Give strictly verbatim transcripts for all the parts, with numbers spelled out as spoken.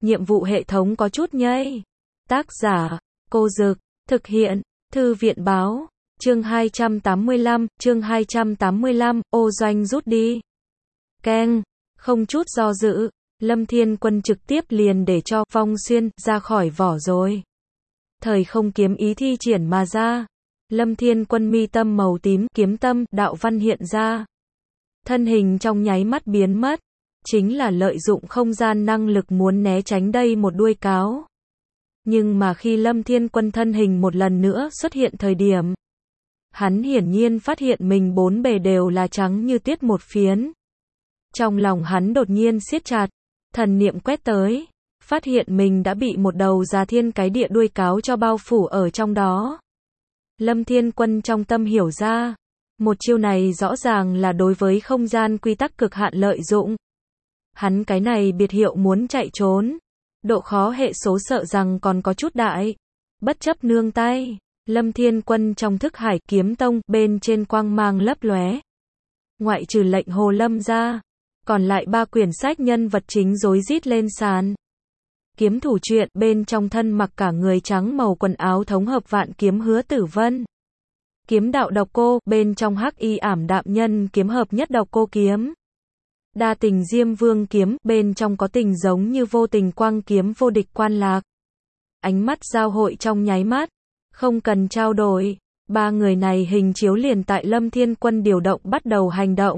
nhiệm vụ hệ thống có chút nhây. Tác giả, Cô Dực, thực hiện, Thư viện báo, chương hai trăm tám mươi lăm, chương hai trăm tám mươi lăm, ô doanh rút đi. Keng, không chút do dự, Lâm Thiên Quân trực tiếp liền để cho Phong Xuyên ra khỏi vỏ rồi. Thời không kiếm ý thi triển mà ra. Lâm Thiên Quân mi tâm màu tím, kiếm tâm, đạo văn hiện ra. Thân hình trong nháy mắt biến mất. Chính là lợi dụng không gian năng lực muốn né tránh đây một đuôi cáo. Nhưng mà khi Lâm Thiên Quân thân hình một lần nữa xuất hiện thời điểm, hắn hiển nhiên phát hiện mình bốn bề đều là trắng như tuyết một phiến. Trong lòng hắn đột nhiên siết chặt, thần niệm quét tới, phát hiện mình đã bị một đầu già thiên cái địa đuôi cáo cho bao phủ ở trong đó. Lâm Thiên Quân trong tâm hiểu ra, một chiêu này rõ ràng là đối với không gian quy tắc cực hạn lợi dụng. Hắn cái này biệt hiệu muốn chạy trốn, độ khó hệ số sợ rằng còn có chút đại. Bất chấp nương tay, Lâm Thiên Quân trong thức hải kiếm tông bên trên quang mang lấp lóe. Ngoại trừ lệnh Hồ Lâm ra, còn lại ba quyển sách nhân vật chính rối rít lên sàn. Kiếm thủ truyện bên trong thân mặc cả người trắng màu quần áo thống hợp vạn kiếm Hứa Tử Vân. Kiếm đạo độc cô bên trong hắc y ảm đạm nhân kiếm hợp nhất độc cô kiếm. Đa tình Diêm Vương kiếm bên trong có tình giống như vô tình quang kiếm vô địch Quan Lạc. Ánh mắt giao hội trong nháy mắt, không cần trao đổi, ba người này hình chiếu liền tại Lâm Thiên Quân điều động bắt đầu hành động.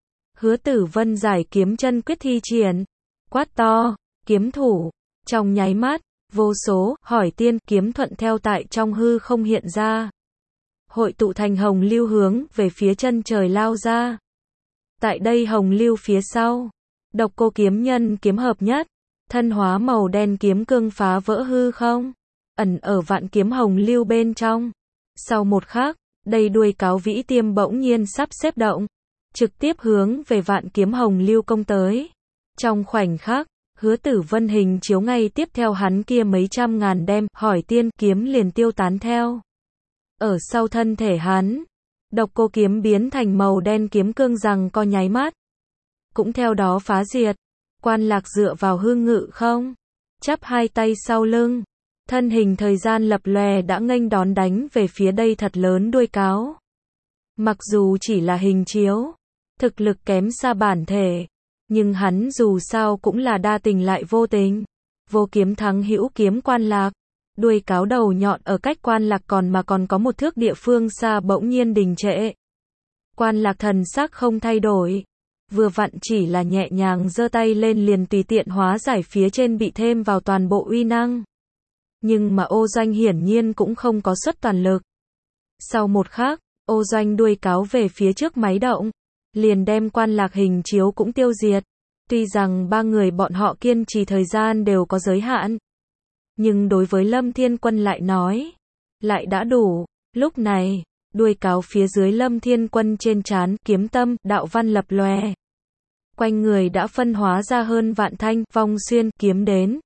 Hứa Tử Vân giải kiếm chân quyết thi triển, quát to, kiếm thủ, trong nháy mắt, vô số hỏi tiên kiếm thuận theo tại trong hư không hiện ra. Hội tụ thành hồng lưu hướng về phía chân trời lao ra. Tại đây hồng lưu phía sau, độc cô kiếm nhân kiếm hợp nhất, thân hóa màu đen kiếm cương phá vỡ hư không, ẩn ở vạn kiếm hồng lưu bên trong. Sau một khắc, đây đuôi cáo vĩ tiêm bỗng nhiên sắp xếp động, trực tiếp hướng về vạn kiếm hồng lưu công tới. Trong khoảnh khắc, Hứa Tử Vân hình chiếu ngay tiếp theo hắn kia mấy trăm ngàn đem hỏi tiên kiếm liền tiêu tán theo. Ở sau thân thể hắn, độc cô kiếm biến thành màu đen kiếm cương rằng co nháy mắt, cũng theo đó phá diệt. Quan Lạc dựa vào hư ngự không, chắp hai tay sau lưng, thân hình thời gian lập lòe đã nghênh đón đánh về phía đây thật lớn đuôi cáo. Mặc dù chỉ là hình chiếu, thực lực kém xa bản thể, nhưng hắn dù sao cũng là đa tình lại vô tình. Vô kiếm thắng hữu kiếm Quan Lạc. Đuôi cáo đầu nhọn ở cách Quan Lạc còn mà còn có một thước địa phương xa bỗng nhiên đình trệ. Quan Lạc thần sắc không thay đổi, vừa vặn chỉ là nhẹ nhàng giơ tay lên liền tùy tiện hóa giải phía trên bị thêm vào toàn bộ uy năng. Nhưng mà ô doanh hiển nhiên cũng không có xuất toàn lực. Sau một khắc, ô doanh đuôi cáo về phía trước máy động, liền đem Quan Lạc hình chiếu cũng tiêu diệt. Tuy rằng ba người bọn họ kiên trì thời gian đều có giới hạn, nhưng đối với Lâm Thiên Quân lại nói, lại đã đủ. Lúc này, đuôi cáo phía dưới Lâm Thiên Quân trên trán, kiếm tâm, đạo văn lập lòe. Quanh người đã phân hóa ra hơn vạn thanh, Phong Xuyên, kiếm đến.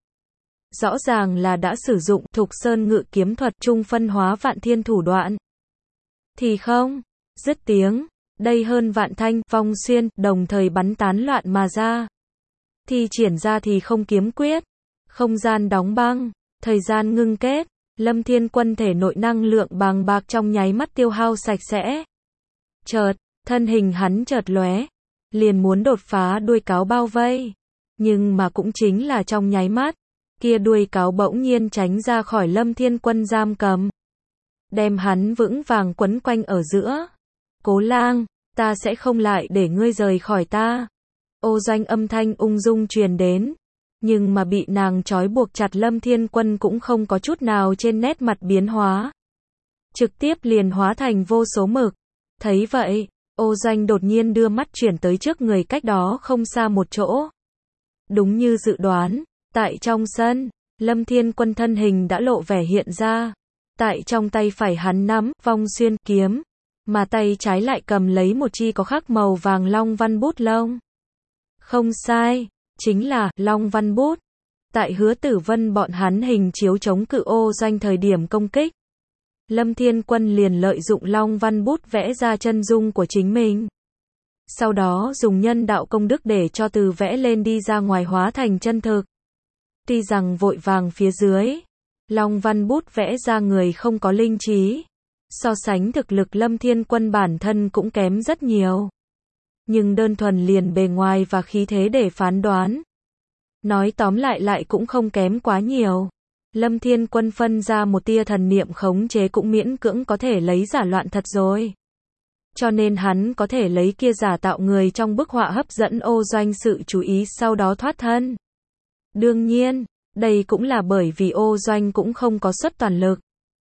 Rõ ràng là đã sử dụng Thục Sơn ngự kiếm thuật trung phân hóa vạn thiên thủ đoạn. Thì không, dứt tiếng, đây hơn vạn thanh, Phong Xuyên, đồng thời bắn tán loạn mà ra. Thi triển ra thì không kiếm quyết, không gian đóng băng, thời gian ngưng kết, Lâm Thiên Quân thể nội năng lượng bàng bạc trong nháy mắt tiêu hao sạch sẽ. Chợt, thân hình hắn chợt lóe, liền muốn đột phá đuôi cáo bao vây. Nhưng mà cũng chính là trong nháy mắt, kia đuôi cáo bỗng nhiên tránh ra khỏi Lâm Thiên Quân giam cầm, đem hắn vững vàng quấn quanh ở giữa. Cố Lang, ta sẽ không lại để ngươi rời khỏi ta. Ô doanh âm thanh ung dung truyền đến. Nhưng mà bị nàng trói buộc chặt Lâm Thiên Quân cũng không có chút nào trên nét mặt biến hóa. Trực tiếp liền hóa thành vô số mực. Thấy vậy, ô doanh đột nhiên đưa mắt chuyển tới trước người cách đó không xa một chỗ. Đúng như dự đoán, tại trong sân, Lâm Thiên Quân thân hình đã lộ vẻ hiện ra. Tại trong tay phải hắn nắm Phong Xuyên kiếm, mà tay trái lại cầm lấy một chi có khắc màu vàng long văn bút lông. Không sai, chính là long văn bút. Tại Hứa Tử Vân bọn hắn hình chiếu chống cự ô doanh thời điểm công kích, Lâm Thiên Quân liền lợi dụng long văn bút vẽ ra chân dung của chính mình. Sau đó dùng nhân đạo công đức để cho từ vẽ lên đi ra ngoài hóa thành chân thực. Tuy rằng vội vàng phía dưới, Long Văn bút vẽ ra người không có linh trí. So sánh thực lực Lâm Thiên Quân bản thân cũng kém rất nhiều. Nhưng đơn thuần liền bề ngoài và khí thế để phán đoán. Nói tóm lại lại cũng không kém quá nhiều. Lâm Thiên Quân phân ra một tia thần niệm khống chế cũng miễn cưỡng có thể lấy giả loạn thật rồi. Cho nên hắn có thể lấy kia giả tạo người trong bức họa hấp dẫn Ô Doanh sự chú ý sau đó thoát thân. Đương nhiên, đây cũng là bởi vì Ô Doanh cũng không có xuất toàn lực.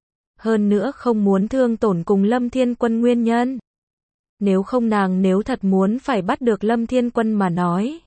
Hơn nữa không muốn thương tổn cùng Lâm Thiên Quân nguyên nhân. Nếu không nàng nếu thật muốn phải bắt được Lâm Thiên Quân mà nói.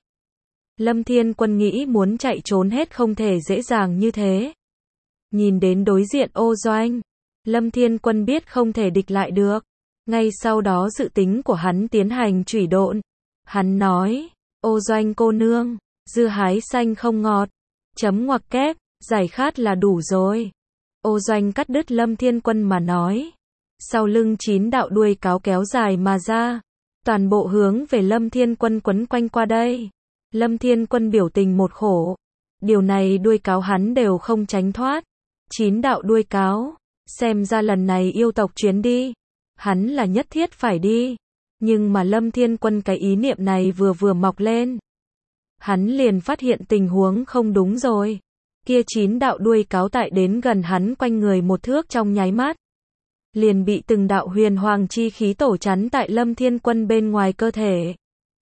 Lâm Thiên Quân nghĩ muốn chạy trốn hết không thể dễ dàng như thế. Nhìn đến đối diện Ô Doanh, Lâm Thiên Quân biết không thể địch lại được. Ngay sau đó dự tính của hắn tiến hành chủy độn. Hắn nói, Ô Doanh cô nương, dưa hái xanh không ngọt. Chấm ngoặc kép, giải khát là đủ rồi. Ô Doanh cắt đứt Lâm Thiên Quân mà nói. Sau lưng chín đạo đuôi cáo kéo dài mà ra. Toàn bộ hướng về Lâm Thiên Quân quấn quanh qua đây. Lâm Thiên Quân biểu tình một khổ. Điều này đuôi cáo hắn đều không tránh thoát. Chín đạo đuôi cáo. Xem ra lần này yêu tộc chuyến đi. Hắn là nhất thiết phải đi. Nhưng mà Lâm Thiên Quân cái ý niệm này vừa vừa mọc lên. Hắn liền phát hiện tình huống không đúng rồi. Kia chín đạo đuôi cáo tại đến gần hắn quanh người một thước trong nháy mắt. Liền bị từng đạo huyền hoàng chi khí tổ chắn tại Lâm Thiên Quân bên ngoài cơ thể.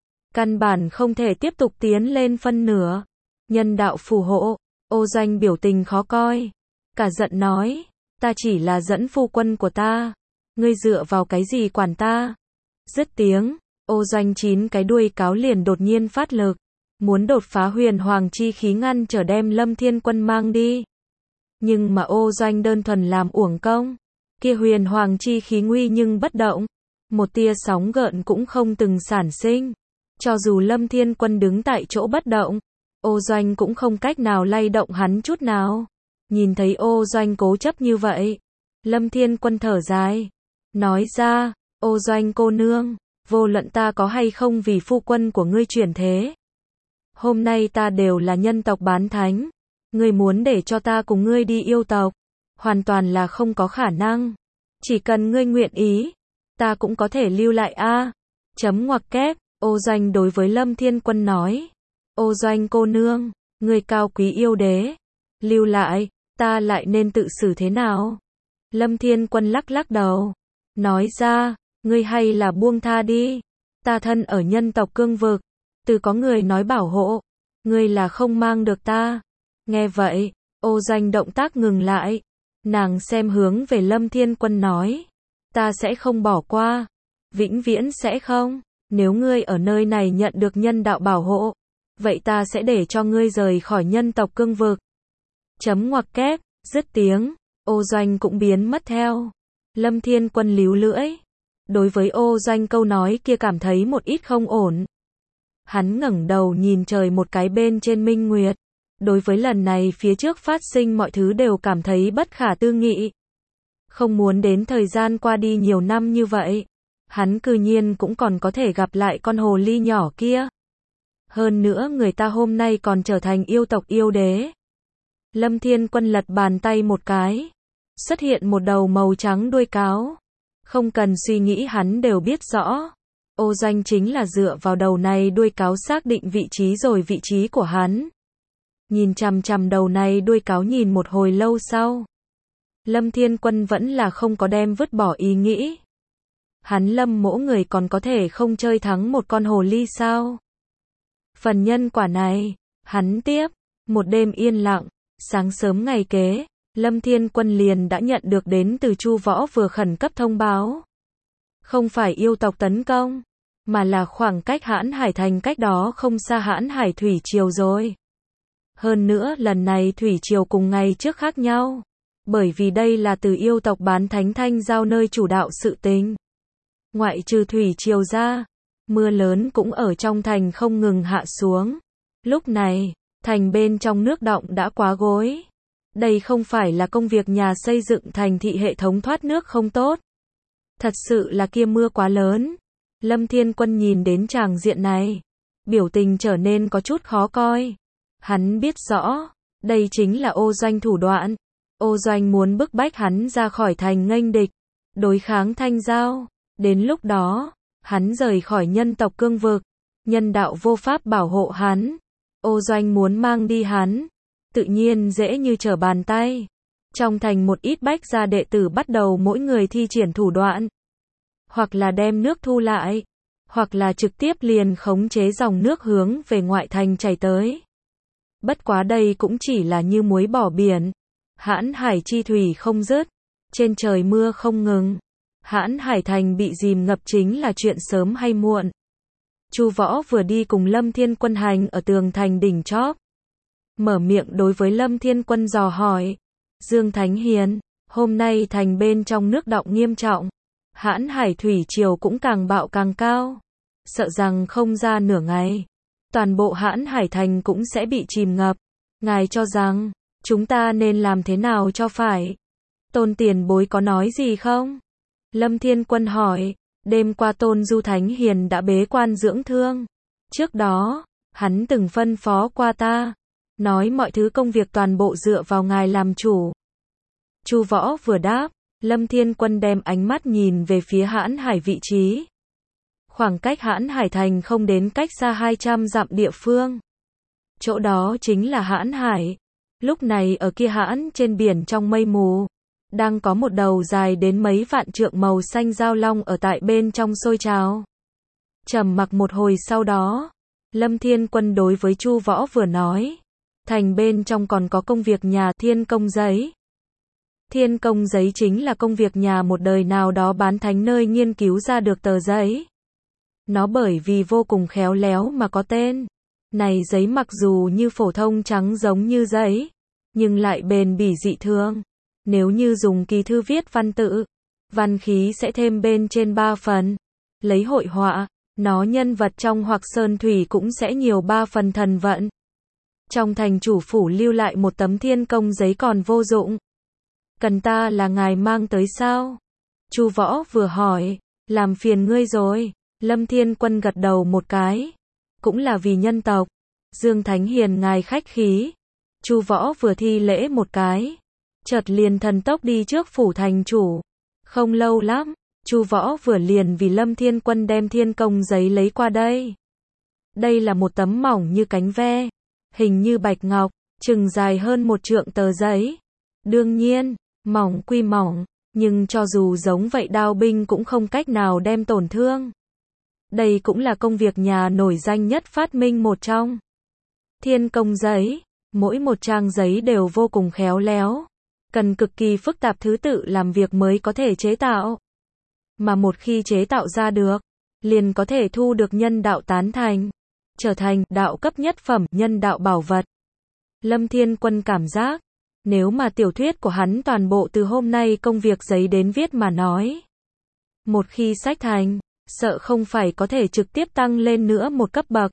Căn bản không thể tiếp tục tiến lên phân nửa. Nhân đạo phù hộ, Ô Doanh biểu tình khó coi. Cả giận nói, ta chỉ là dẫn phu quân của ta. Ngươi dựa vào cái gì quản ta? Dứt tiếng, Ô Doanh chín cái đuôi cáo liền đột nhiên phát lực. Muốn đột phá huyền hoàng chi khí ngăn trở đem Lâm Thiên Quân mang đi. Nhưng mà Ô Doanh đơn thuần làm uổng công. Kia huyền hoàng chi khí nguy nhưng bất động. Một tia sóng gợn cũng không từng sản sinh. Cho dù Lâm Thiên Quân đứng tại chỗ bất động, Ô Doanh cũng không cách nào lay động hắn chút nào. Nhìn thấy Ô Doanh cố chấp như vậy, Lâm Thiên Quân thở dài. Nói ra, Ô Doanh cô nương, vô luận ta có hay không vì phu quân của ngươi chuyển thế. Hôm nay ta đều là nhân tộc bán thánh. Ngươi muốn để cho ta cùng ngươi đi yêu tộc. Hoàn toàn là không có khả năng. Chỉ cần ngươi nguyện ý, ta cũng có thể lưu lại a. Chấm ngoặc kép, Ô Doanh đối với Lâm Thiên Quân nói. Ô Doanh cô nương, ngươi cao quý yêu đế. Lưu lại, ta lại nên tự xử thế nào? Lâm Thiên Quân lắc lắc đầu. Nói ra, ngươi hay là buông tha đi. Ta thân ở nhân tộc cương vực. Từ có người nói bảo hộ. Ngươi là không mang được ta. Nghe vậy, Ô Doanh động tác ngừng lại. Nàng xem hướng về Lâm Thiên Quân nói. Ta sẽ không bỏ qua. Vĩnh viễn sẽ không. Nếu ngươi ở nơi này nhận được nhân đạo bảo hộ, vậy ta sẽ để cho ngươi rời khỏi nhân tộc cương vực. Chấm ngoặc kép, dứt tiếng, Ô Doanh cũng biến mất theo. Lâm Thiên Quân líu lưỡi. Đối với Ô Doanh câu nói kia cảm thấy một ít không ổn. Hắn ngẩng đầu nhìn trời một cái bên trên minh nguyệt. Đối với lần này phía trước phát sinh mọi thứ đều cảm thấy bất khả tư nghị. Không muốn đến thời gian qua đi nhiều năm như vậy. Hắn cư nhiên cũng còn có thể gặp lại con hồ ly nhỏ kia. Hơn nữa người ta hôm nay còn trở thành yêu tộc yêu đế. Lâm Thiên Quân lật bàn tay một cái. Xuất hiện một đầu màu trắng đuôi cáo. Không cần suy nghĩ hắn đều biết rõ. Ô Doanh chính là dựa vào đầu này đuôi cáo xác định vị trí rồi vị trí của hắn. Nhìn chằm chằm đầu này đuôi cáo nhìn một hồi lâu sau. Lâm Thiên Quân vẫn là không có đem vứt bỏ ý nghĩ. Hắn Lâm mỗ người còn có thể không chơi thắng một con hồ ly sao? Phần nhân quả này, hắn tiếp, một đêm yên lặng, sáng sớm ngày kế, Lâm Thiên Quân liền đã nhận được đến từ Chu Võ vừa khẩn cấp thông báo. Không phải yêu tộc tấn công, mà là khoảng cách Hãn Hải Thành cách đó không xa Hãn Hải Thủy Triều rồi. Hơn nữa lần này Thủy Triều cùng ngày trước khác nhau, bởi vì đây là từ yêu tộc bán thánh thanh giao nơi chủ đạo sự tình. Ngoại trừ Thủy Triều ra, mưa lớn cũng ở trong thành không ngừng hạ xuống. Lúc này, thành bên trong nước đọng đã quá gối. Đây không phải là công việc nhà xây dựng thành thị hệ thống thoát nước không tốt. Thật sự là kia mưa quá lớn. Lâm Thiên Quân nhìn đến tràng diện này, biểu tình trở nên có chút khó coi. Hắn biết rõ, Đây chính là Ô Doanh thủ đoạn. Ô Doanh muốn bức bách hắn ra khỏi thành nghênh địch, đối kháng Thanh Giao. Đến lúc đó, hắn rời khỏi nhân tộc cương vực, nhân đạo vô pháp bảo hộ hắn. Ô Doanh muốn mang đi hắn, tự nhiên dễ như trở bàn tay. Trong thành một ít bách gia đệ tử bắt đầu mỗi người thi triển thủ đoạn, hoặc là đem nước thu lại, hoặc là trực tiếp liền khống chế dòng nước hướng về ngoại thành chảy tới. Bất quá đây cũng chỉ là như muối bỏ biển. Hãn Hải chi thủy không dứt, trên trời mưa không ngừng. Hãn Hải thành bị dìm ngập chính là chuyện sớm hay muộn. Chu Võ vừa đi cùng Lâm Thiên Quân hành ở tường thành đỉnh chóp, mở miệng đối với Lâm Thiên Quân dò hỏi, Dương Thánh Hiền, hôm nay thành bên trong nước đọng nghiêm trọng, Hãn Hải thủy triều cũng càng bạo càng cao, sợ rằng không ra nửa ngày, toàn bộ Hãn Hải thành cũng sẽ bị chìm ngập. Ngài cho rằng, chúng ta nên làm thế nào cho phải? Tôn tiền bối có nói gì không? Lâm Thiên Quân hỏi, đêm qua Tôn Du Thánh Hiền đã bế quan dưỡng thương. Trước đó, hắn từng phân phó qua ta, nói mọi thứ công việc toàn bộ dựa vào ngài làm chủ. Chu Võ vừa đáp, Lâm Thiên Quân đem ánh mắt nhìn về phía Hãn Hải vị trí. Khoảng cách Hãn Hải thành không đến cách xa hai trăm dặm địa phương. Chỗ đó chính là Hãn Hải. Lúc này ở kia hãn trên biển trong mây mù, đang có một đầu dài đến mấy vạn trượng màu xanh giao long ở tại bên trong sôi trào. Trầm mặc một hồi sau đó, Lâm Thiên Quân đối với Chu Võ vừa nói, thành bên trong còn có công việc nhà Thiên Công Giấy. Thiên Công Giấy chính là công việc nhà một đời nào đó bán thánh nơi nghiên cứu ra được tờ giấy. Nó bởi vì vô cùng khéo léo mà có tên. Này giấy mặc dù như phổ thông trắng giống như giấy, nhưng lại bền bỉ dị thường. Nếu như dùng kỳ thư viết văn tự, văn khí sẽ thêm bên trên ba phần. Lấy hội họa, nó nhân vật trong hoặc sơn thủy cũng sẽ nhiều ba phần thần vận. Trong thành chủ phủ lưu lại một tấm thiên công giấy còn vô dụng. Cần ta là ngài mang tới sao? Chu Võ vừa hỏi, làm phiền ngươi rồi. Lâm Thiên Quân gật đầu một cái. Cũng là vì nhân tộc. Dương Thánh Hiền ngài khách khí. Chu Võ vừa thi lễ một cái, chợt liền thần tốc đi trước phủ thành chủ. Không lâu lắm, Chu Võ vừa liền vì Lâm Thiên Quân đem thiên công giấy lấy qua đây. Đây là một tấm mỏng như cánh ve, hình như bạch ngọc, chừng dài hơn một trượng tờ giấy. Đương nhiên, mỏng quy mỏng, nhưng cho dù giống vậy đao binh cũng không cách nào đem tổn thương. Đây cũng là công việc nhà nổi danh nhất phát minh một trong. Thiên công giấy, mỗi một trang giấy đều vô cùng khéo léo, cần cực kỳ phức tạp thứ tự làm việc mới có thể chế tạo. Mà một khi chế tạo ra được, liền có thể thu được nhân đạo tán thành, trở thành đạo cấp nhất phẩm nhân đạo bảo vật. Lâm Thiên Quân cảm giác, nếu mà tiểu thuyết của hắn toàn bộ từ hôm nay công việc giấy đến viết mà nói, một khi sách thành, sợ không phải có thể trực tiếp tăng lên nữa một cấp bậc.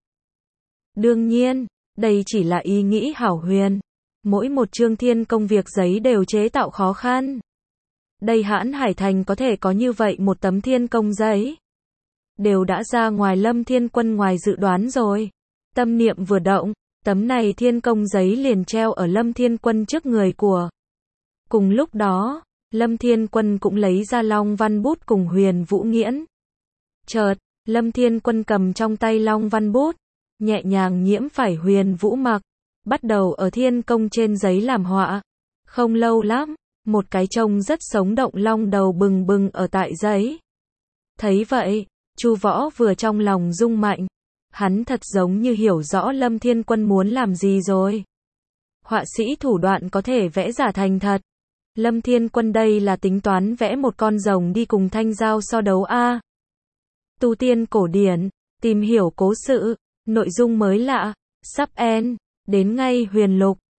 Đương nhiên, đây chỉ là ý nghĩ hảo huyền. Mỗi một chương thiên công việc giấy đều chế tạo khó khăn. Đây Hãn Hải thành có thể có như vậy một tấm thiên công giấy, đều đã ra ngoài Lâm Thiên Quân ngoài dự đoán rồi. Tâm niệm vừa động, tấm này thiên công giấy liền treo ở Lâm Thiên Quân trước người của. Cùng lúc đó, Lâm Thiên Quân cũng lấy ra Long Văn bút cùng Huyền Vũ Nghiễn. Chợt, Lâm Thiên Quân cầm trong tay Long Văn bút, nhẹ nhàng nhiễm phải Huyền Vũ mặc, bắt đầu ở thiên công trên giấy làm họa. Không lâu lắm, một cái trông rất sống động long đầu bừng bừng ở tại giấy. Thấy vậy, Chu Võ vừa trong lòng rung mạnh, hắn thật giống như hiểu rõ Lâm Thiên Quân muốn làm gì rồi. Họa sĩ thủ đoạn có thể vẽ giả thành thật. Lâm Thiên Quân đây là tính toán vẽ một con rồng đi cùng Thanh Giao so đấu a. Tu tiên cổ điển, tìm hiểu cố sự, nội dung mới lạ, sắp end, đến ngay huyền lục.